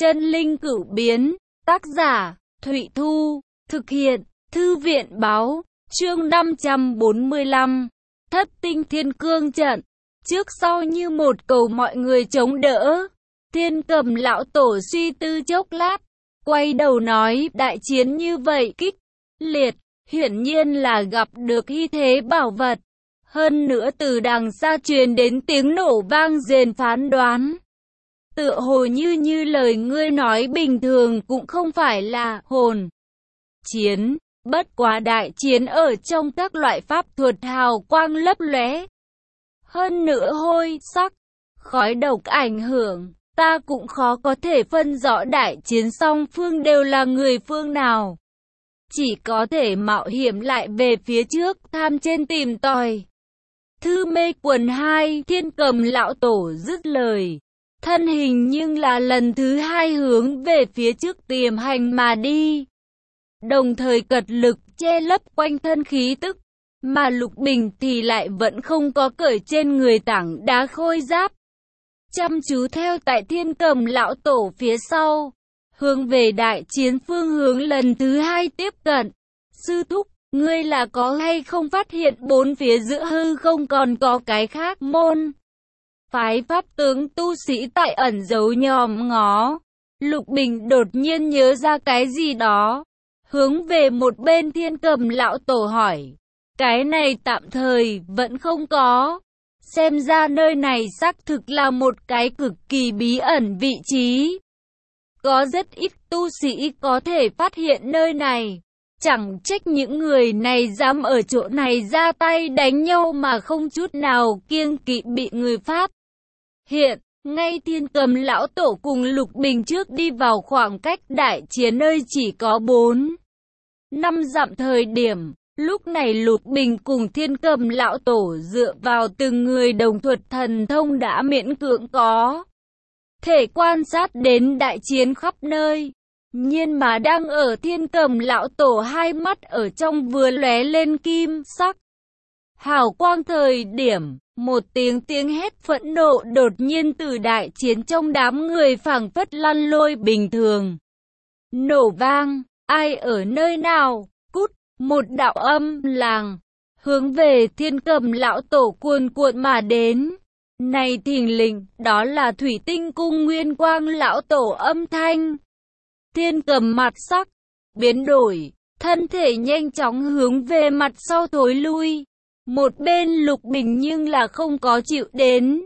Chân linh cửu biến, tác giả, Thụy Thu, thực hiện, Thư viện báo, chương 545, Thất tinh thiên cương trận, trước sau như một cầu mọi người chống đỡ. Thiên Cầm lão tổ suy tư chốc lát, quay đầu nói, đại chiến như vậy kích liệt, hiển nhiên là gặp được hy thế bảo vật. Hơn nữa từ đằng xa truyền đến tiếng nổ vang rền, phán đoán tựa hồ như lời ngươi nói bình thường cũng không phải là hồn chiến, bất quá đại chiến ở trong các loại pháp thuật hào quang lấp lóe. Hơn nữa hôi sắc, khói độc ảnh hưởng, ta cũng khó có thể phân rõ đại chiến song phương đều là người phương nào. Chỉ có thể mạo hiểm lại về phía trước, tham trên tìm tòi. Thư mê quần 2, Thiên Cầm lão tổ dứt lời. Thân hình nhưng là lần thứ hai hướng về phía trước tiềm hành mà đi. Đồng thời cật lực che lấp quanh thân khí tức. Mà Lục Bình thì lại vẫn không có cởi trên người tảng đá khôi giáp. Chăm chú theo tại Thiên Cầm lão tổ phía sau. Hướng về đại chiến phương hướng lần thứ hai tiếp cận. Sư thúc, ngươi là có hay không phát hiện bốn phía giữa hư không còn có cái khác môn phái pháp tướng tu sĩ tại ẩn giấu nhòm ngó? Lục Bình đột nhiên nhớ ra cái gì đó, hướng về một bên Thiên Cầm lão tổ hỏi. Cái này tạm thời vẫn không có. Xem ra nơi này xác thực là một cái cực kỳ bí ẩn vị trí. Có rất ít tu sĩ có thể phát hiện nơi này. Chẳng trách những người này dám ở chỗ này ra tay đánh nhau mà không chút nào kiêng kỵ bị người phát hiện. Ngay Thiên Cầm lão tổ cùng Lục Bình trước đi vào khoảng cách đại chiến nơi chỉ có 4-5 dặm thời điểm. Lúc này Lục Bình cùng Thiên Cầm lão tổ dựa vào từng người đồng thuật thần thông đã miễn cưỡng có thể quan sát đến đại chiến khắp nơi. Nhưng mà đang ở Thiên Cầm lão tổ hai mắt ở trong vừa lóe lên kim sắc hào quang thời điểm, một tiếng hét phẫn nộ đột nhiên từ đại chiến trong đám người phảng phất lăn lôi bình thường nổ vang. Ai ở nơi nào? Cút! Một đạo âm làng hướng về Thiên Cầm lão tổ cuồn cuộn mà đến. Này thình lình, đó là Thủy Tinh Cung Nguyên Quang lão tổ âm thanh. Thiên Cầm mặt sắc biến đổi, thân thể nhanh chóng hướng về mặt sau thối lui. Một bên Lục Bình nhưng là không có chịu đến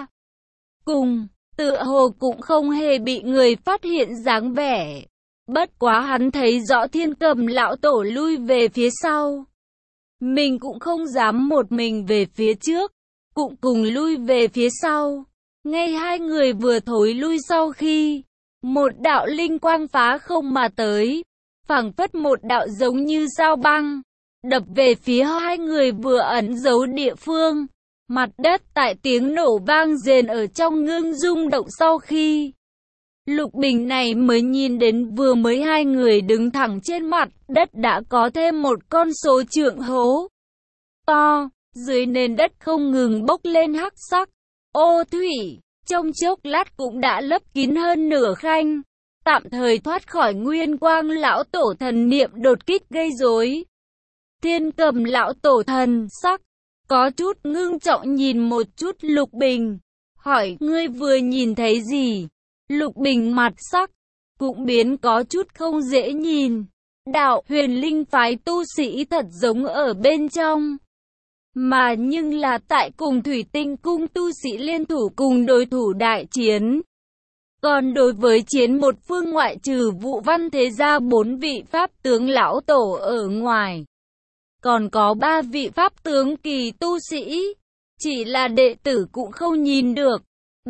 cùng, tựa hồ cũng không hề bị người phát hiện dáng vẻ. Bất quá hắn thấy rõ Thiên Cầm lão tổ lui về phía sau, mình cũng không dám một mình về phía trước, cũng cùng lui về phía sau. Ngay hai người vừa thối lui sau khi, một đạo linh quang phá không mà tới, phảng phất một đạo giống như sao băng, đập về phía hai người vừa ẩn giấu địa phương. Mặt đất tại tiếng nổ vang rền ở trong ngưng rung động sau khi Lục Bình này mới nhìn đến vừa mới hai người đứng thẳng trên mặt đất đã có thêm một con số trượng hố to, dưới nền đất không ngừng bốc lên hắc sắc ô thủy, trong chốc lát cũng đã lấp kín hơn nửa khanh, tạm thời thoát khỏi Nguyên Quang lão tổ thần niệm đột kích gây rối. Thiên Cầm lão tổ thần sắc có chút ngưng trọng nhìn một chút Lục Bình, hỏi, ngươi vừa nhìn thấy gì? Lục Bình mặt sắc cũng biến có chút không dễ nhìn. Đạo Huyền Linh phái tu sĩ thật giống ở bên trong, mà nhưng là tại cùng Thủy Tinh Cung tu sĩ liên thủ cùng đối thủ đại chiến. Còn đối với chiến một phương ngoại trừ Vũ Văn thế gia 4 vị pháp tướng lão tổ ở ngoài, còn có 3 vị pháp tướng kỳ tu sĩ, chỉ là đệ tử cũng không nhìn được.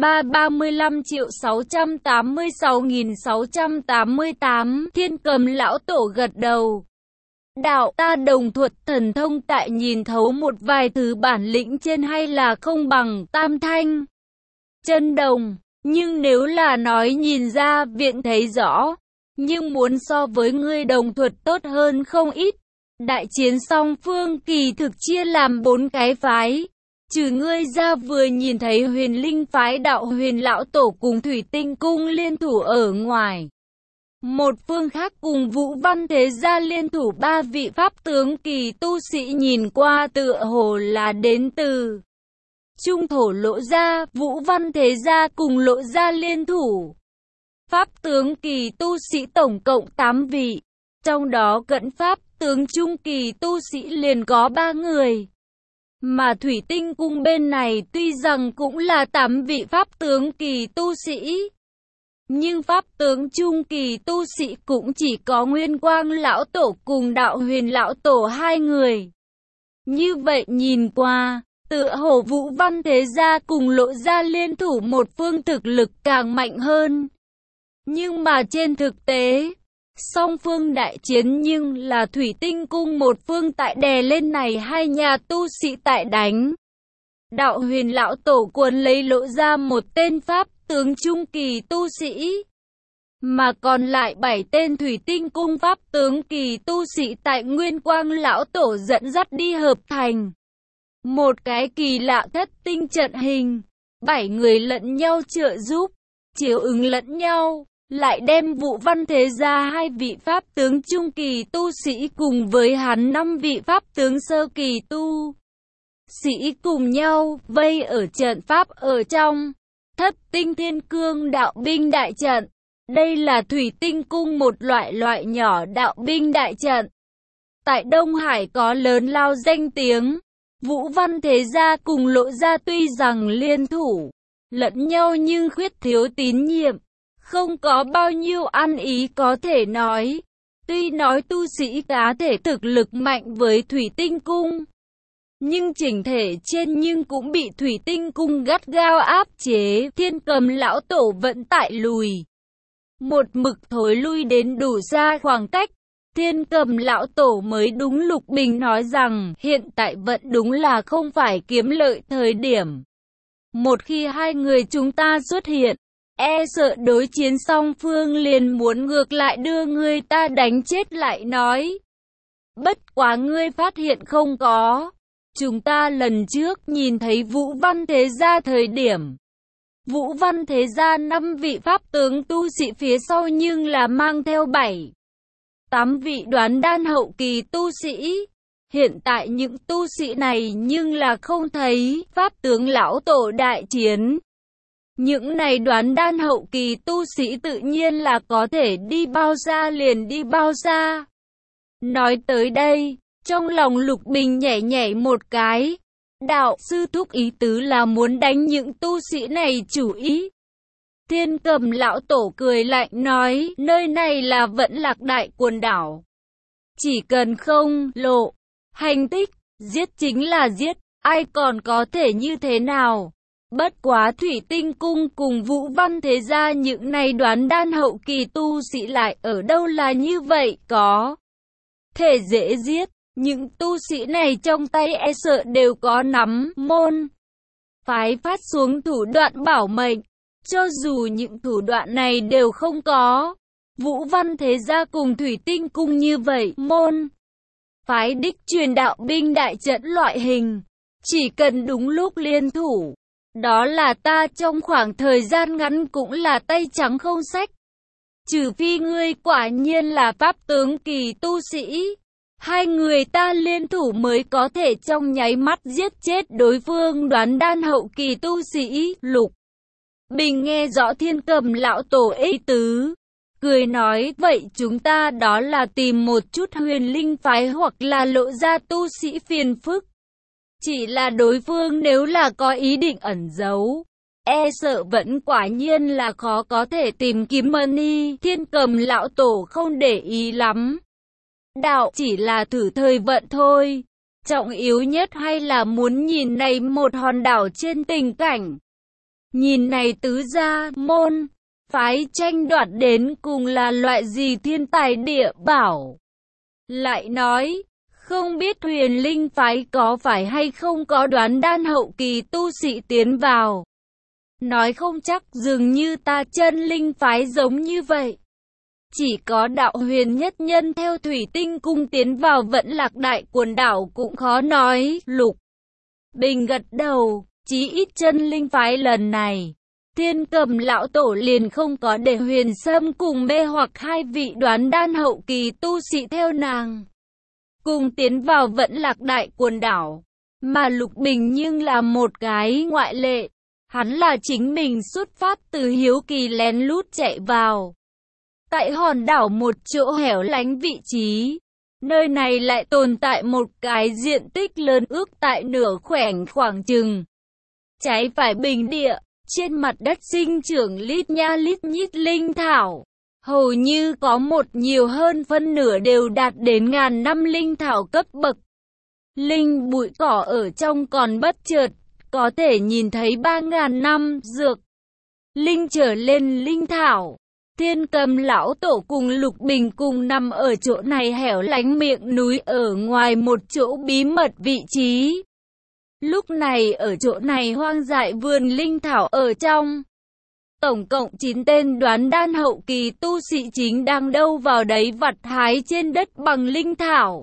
35.686.688 Thiên Cầm lão tổ gật đầu. Đạo, ta đồng thuật thần thông tại nhìn thấu một vài thứ bản lĩnh trên hay là không bằng Tam Thanh Chân Đồng, nhưng nếu là nói nhìn ra viện thấy rõ, nhưng muốn so với ngươi đồng thuật tốt hơn không ít. Đại chiến song phương kỳ thực chia làm 4 cái phái, Trừ ngươi ra, vừa nhìn thấy Huyền Linh phái Đạo Huyền lão tổ cùng Thủy Tinh cung liên thủ ở ngoài. Một phương khác cùng Vũ Văn thế gia liên thủ, 3 vị pháp tướng kỳ tu sĩ nhìn qua tựa hồ là đến từ Trung thổ Lỗ gia. Vũ Văn thế gia cùng Lỗ gia liên thủ. Pháp tướng kỳ tu sĩ tổng cộng 8 vị. Trong đó cận pháp tướng trung kỳ tu sĩ liền có 3 người. Mà Thủy Tinh cung bên này tuy rằng cũng là 8 vị pháp tướng kỳ tu sĩ, nhưng pháp tướng trung kỳ tu sĩ cũng chỉ có Nguyên Quang lão tổ cùng Đạo Huyền lão tổ 2 người. Như vậy nhìn qua, tựa hồ Vũ Văn thế gia cùng Lộ gia liên thủ một phương thực lực càng mạnh hơn. Nhưng mà trên thực tế, song phương đại chiến nhưng là Thủy Tinh cung một phương tại đè lên này, hai nhà tu sĩ tại đánh. Đạo Huyền lão tổ cuốn lấy Lộ ra một tên pháp tướng trung kỳ tu sĩ, mà còn lại 7 tên Thủy Tinh cung pháp tướng kỳ tu sĩ tại Nguyên Quang lão tổ dẫn dắt đi hợp thành một cái kỳ lạ thất tinh trận hình. 7 người lẫn nhau trợ giúp, chiếu ứng lẫn nhau, lại đem Vũ Văn thế gia 2 vị pháp tướng trung kỳ tu sĩ cùng với hắn 5 vị pháp tướng sơ kỳ tu sĩ cùng nhau vây ở trận pháp ở trong Thất Tinh Thiên Cương đạo binh đại trận. Đây là Thủy Tinh cung một loại nhỏ đạo binh đại trận. Tại Đông Hải có lớn lao danh tiếng. Vũ Văn thế gia cùng Lộ gia tuy rằng liên thủ lẫn nhau nhưng khuyết thiếu tín nhiệm, không có bao nhiêu ăn ý có thể nói. Tuy nói tu sĩ cá thể thực lực mạnh với Thủy Tinh cung, nhưng chỉnh thể trên nhưng cũng bị Thủy Tinh cung gắt gao áp chế. Thiên Cầm lão tổ vẫn tại lùi, một mực thối lui đến đủ xa khoảng cách. Thiên Cầm lão tổ mới đúng Lục Bình nói rằng hiện tại vẫn đúng là không phải kiếm lợi thời điểm. Một khi hai người chúng ta xuất hiện, e sợ đối chiến song phương liền muốn ngược lại đưa người ta đánh chết. Lại nói, bất quá ngươi phát hiện không có, chúng ta lần trước nhìn thấy Vũ Văn thế gia thời điểm, Vũ Văn thế gia 5 vị pháp tướng tu sĩ phía sau nhưng là mang theo 7-8 vị đoán đan hậu kỳ tu sĩ. Hiện tại những tu sĩ này nhưng là không thấy pháp tướng lão tổ đại chiến. Những này đoán đan hậu kỳ tu sĩ tự nhiên là có thể đi bao xa liền đi bao xa. Nói tới đây, trong lòng Lục Bình nhảy một cái. Đạo sư thúc ý tứ là muốn đánh những tu sĩ này chủ ý. Thiên Cầm lão tổ cười lạnh nói, nơi này là Vẫn Lạc đại quần đảo. Chỉ cần không lộ hành tích, giết chính là giết, ai còn có thể như thế nào. Bất quá Thủy Tinh cung cùng Vũ Văn thế gia những này đoán đan hậu kỳ tu sĩ lại ở đâu là như vậy, có thể dễ giết. Những tu sĩ này trong tay e sợ đều có nắm môn phái phát xuống thủ đoạn bảo mệnh. Cho dù những thủ đoạn này đều không có, Vũ Văn thế gia cùng Thủy Tinh cung như vậy, môn phái đích truyền đạo binh đại trận loại hình, chỉ cần đúng lúc liên thủ, đó là ta trong khoảng thời gian ngắn cũng là tay trắng không sách. Trừ phi ngươi quả nhiên là pháp tướng kỳ tu sĩ, hai người ta liên thủ mới có thể trong nháy mắt giết chết đối phương đoán đan hậu kỳ tu sĩ. Lục Bình nghe rõ Thiên Cầm lão tổ ý tứ, cười nói, vậy chúng ta đó là tìm một chút Huyền Linh phái hoặc là Lộ gia tu sĩ phiền phức. Chỉ là đối phương nếu là có ý định ẩn giấu, e sợ vẫn quả nhiên là khó có thể tìm kiếm mani. Thiên Cầm lão tổ không để ý lắm. Đạo chỉ là thử thời vận thôi. Trọng yếu nhất hay là muốn nhìn này một hòn đảo trên tình cảnh. Nhìn này tứ gia, môn phái tranh đoạt đến cùng là loại gì thiên tài địa bảo. Lại nói, không biết Huyền Linh phái có phải hay không có đoán đan hậu kỳ tu sĩ tiến vào. Nói không chắc dường như ta chân linh phái giống như vậy. Chỉ có Đạo Huyền nhất nhân theo Thủy Tinh cung tiến vào Vẫn Lạc đại quần đảo cũng khó nói. Lục Bình gật đầu, chí ít chân linh phái lần này, Thiên Cầm lão tổ liền không có để Huyền Sâm cùng mê hoặc hai vị đoán đan hậu kỳ tu sĩ theo nàng cùng tiến vào Vẫn Lạc Đại quần đảo, mà Lục Bình nhưng là một cái ngoại lệ. Hắn là chính mình xuất phát từ hiếu kỳ lén lút chạy vào tại hòn đảo một chỗ hẻo lánh vị trí. Nơi này lại tồn tại một cái diện tích lớn ước tại nửa khoảng chừng trái phải bình địa. Trên mặt đất sinh trưởng lít nha lít nhít linh thảo, hầu như có một nhiều hơn phân nửa đều đạt đến ngàn năm linh thảo cấp bậc. Linh bụi cỏ ở trong còn bất chợt có thể nhìn thấy 3.000 năm dược linh trở lên linh thảo. Thiên Cầm lão tổ cùng Lục Bình cùng nằm ở chỗ này hẻo lánh miệng núi ở ngoài một chỗ bí mật vị trí. Lúc này ở chỗ này hoang dại vườn linh thảo ở trong, tổng cộng 9 tên đoán đan hậu kỳ tu sĩ chính đang đâu vào đấy vặt hái trên đất bằng linh thảo.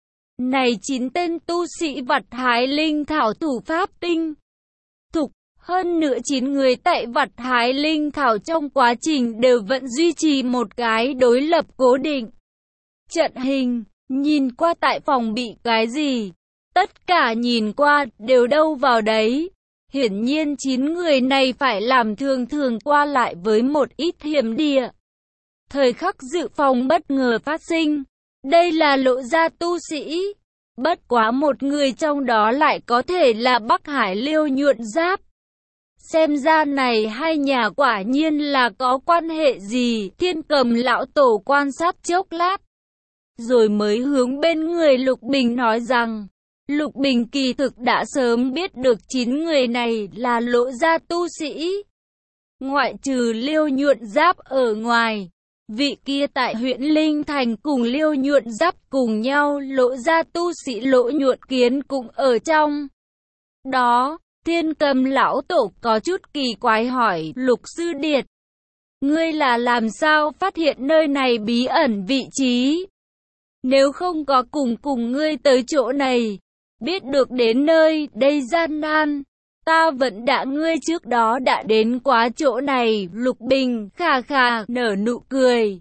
Này 9 tên tu sĩ vặt hái linh thảo thủ pháp tinh thục, hơn nữa 9 người tại vặt hái linh thảo trong quá trình đều vẫn duy trì một cái đối lập cố định. Trận hình, nhìn qua tại phòng bị cái gì? Tất cả nhìn qua đều đâu vào đấy. Hiển nhiên 9 người này phải làm thường qua lại với một ít hiểm địa. Thời khắc dự phòng bất ngờ phát sinh. Đây là Lộ gia tu sĩ. Bất quá một người trong đó lại có thể là Bắc Hải Liêu Nhuận Giáp. Xem ra này hai nhà quả nhiên là có quan hệ gì. Thiên Cầm lão tổ quan sát chốc lát, rồi mới hướng bên người Lục Bình nói rằng, Lục Bình kỳ thực đã sớm biết được 9 người này là Lộ gia tu sĩ. Ngoại trừ Liêu Nhuận Giáp ở ngoài, vị kia tại huyện Linh Thành cùng Liêu Nhuận Giáp cùng nhau Lộ gia tu sĩ Lỗ Nhuận Kiến cũng ở trong đó. Thiên Cầm lão tổ có chút kỳ quái hỏi Lục Sư Điệt, ngươi là làm sao phát hiện nơi này bí ẩn vị trí? Nếu không có cùng ngươi tới chỗ này, biết được đến nơi đây gian nan, ta vẫn đã ngươi trước đó đã đến quá chỗ này. Lục Bình khà khà nở nụ cười.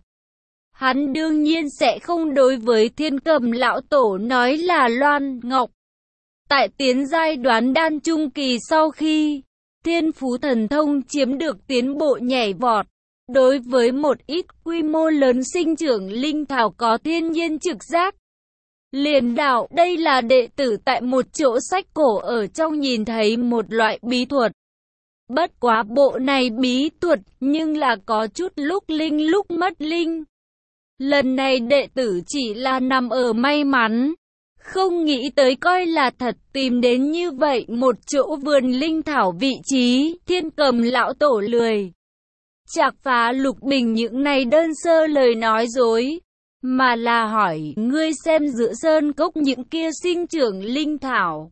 Hắn đương nhiên sẽ không đối với Thiên Cầm lão tổ nói là Loan Ngọc. Tại tiến giai đoán đan trung kỳ sau khi thiên phú thần thông chiếm được tiến bộ nhảy vọt, đối với một ít quy mô lớn sinh trưởng linh thảo có thiên nhiên trực giác. Liền đạo đây là đệ tử tại một chỗ sách cổ ở trong nhìn thấy một loại bí thuật. Bất quá bộ này bí thuật nhưng là có chút lúc linh lúc mất linh. Lần này đệ tử chỉ là nằm ở may mắn, không nghĩ tới coi là thật tìm đến như vậy một chỗ vườn linh thảo vị trí. Thiên Cầm lão tổ lười chạc phá Lục Bình những này đơn sơ lời nói dối, mà là hỏi, ngươi xem giữa sơn cốc những kia sinh trưởng linh thảo,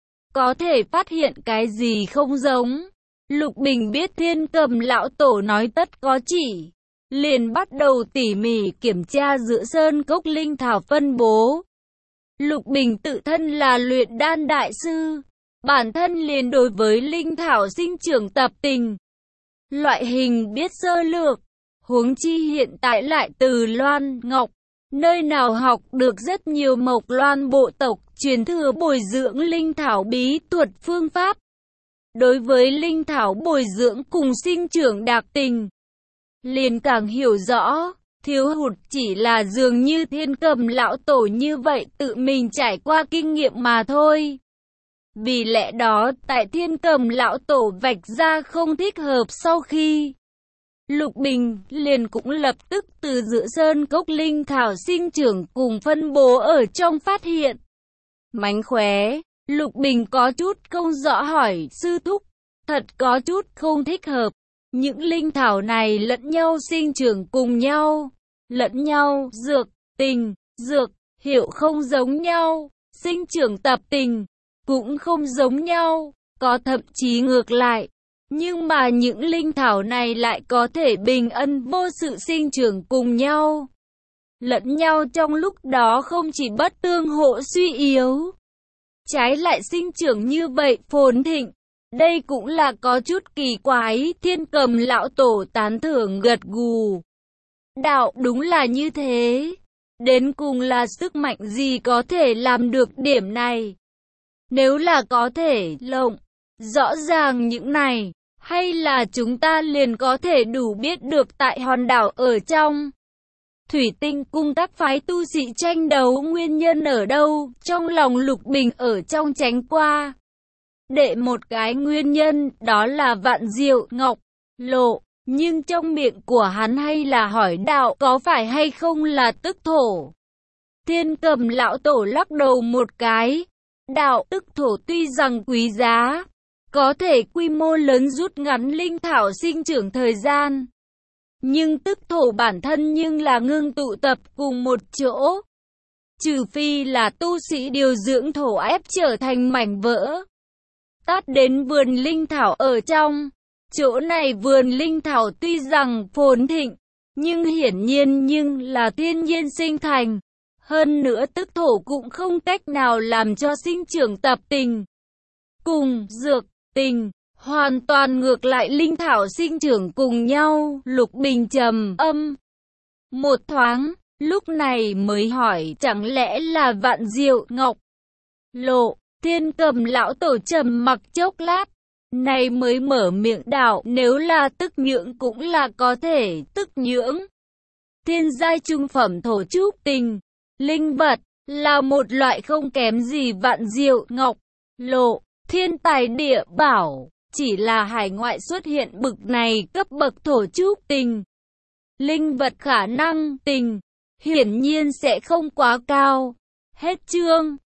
có thể phát hiện cái gì không giống? Lục Bình biết Thiên Cầm lão tổ nói tất có chỉ, liền bắt đầu tỉ mỉ kiểm tra giữa sơn cốc linh thảo phân bố. Lục Bình tự thân là luyện đan đại sư, bản thân liền đối với linh thảo sinh trưởng tập tình, loại hình biết sơ lược, huống chi hiện tại lại từ Loan Ngọc, nơi nào học được rất nhiều Mộc Loan bộ tộc truyền thừa bồi dưỡng linh thảo bí thuật phương pháp. Đối với linh thảo bồi dưỡng cùng sinh trưởng đặc tình, liền càng hiểu rõ. Thiếu hụt chỉ là dường như Thiên Cầm lão tổ như vậy tự mình trải qua kinh nghiệm mà thôi. Vì lẽ đó tại Thiên Cầm lão tổ vạch ra không thích hợp sau khi, Lục Bình liền cũng lập tức từ giữa sơn cốc linh thảo sinh trưởng cùng phân bố ở trong phát hiện mánh khóe. Lục Bình có chút không rõ hỏi sư thúc, thật có chút không thích hợp. Những linh thảo này lẫn nhau sinh trưởng cùng nhau, lẫn nhau dược tình, dược hiệu không giống nhau, sinh trưởng tập tình cũng không giống nhau, có thậm chí ngược lại. Nhưng mà những linh thảo này lại có thể bình ân vô sự sinh trưởng cùng nhau, lẫn nhau trong lúc đó không chỉ bất tương hộ suy yếu, trái lại sinh trưởng như vậy phồn thịnh. Đây cũng là có chút kỳ quái, Thiên Cầm lão tổ tán thưởng gật gù. Đạo đúng là như thế. Đến cùng là sức mạnh gì có thể làm được điểm này? Nếu là có thể lộng rõ ràng những này, hay là chúng ta liền có thể đủ biết được tại hòn đảo ở trong Thủy Tinh Cung các phái tu sĩ tranh đấu nguyên nhân ở đâu? Trong lòng Lục Bình ở trong tránh qua đệ một cái nguyên nhân, đó là Vạn Diệu Ngọc Lộ. Nhưng trong miệng của hắn hay là hỏi đạo có phải hay không là tức thổ. Thiên Cầm lão tổ lắc đầu một cái. Đạo tức thổ tuy rằng quý giá, có thể quy mô lớn rút ngắn linh thảo sinh trưởng thời gian. Nhưng tức thổ bản thân nhưng là ngưng tụ tập cùng một chỗ. Trừ phi là tu sĩ điều dưỡng thổ ép trở thành mảnh vỡ. Tát đến vườn linh thảo ở trong. Chỗ này vườn linh thảo tuy rằng phồn thịnh, nhưng hiển nhiên là thiên nhiên sinh thành. Hơn nữa tức thổ cũng không cách nào làm cho sinh trưởng tập tình cùng dược tình. Hoàn toàn ngược lại linh thảo sinh trưởng cùng nhau. Lục Bình trầm âm một thoáng, lúc này mới hỏi chẳng lẽ là Vạn Diệu Ngọc Lộ. Thiên Cầm lão tổ trầm mặc chốc lát, này mới mở miệng đạo nếu là tức nhưỡng cũng là có thể tức nhưỡng. Thiên giai trung phẩm thổ trúc tình, linh vật, là một loại không kém gì Vạn Diệu Ngọc Lộ, thiên tài địa bảo. Chỉ là hải ngoại xuất hiện bực này cấp bậc thổ trúc tình. Linh vật khả năng tình, hiển nhiên sẽ không quá cao. Hết chương.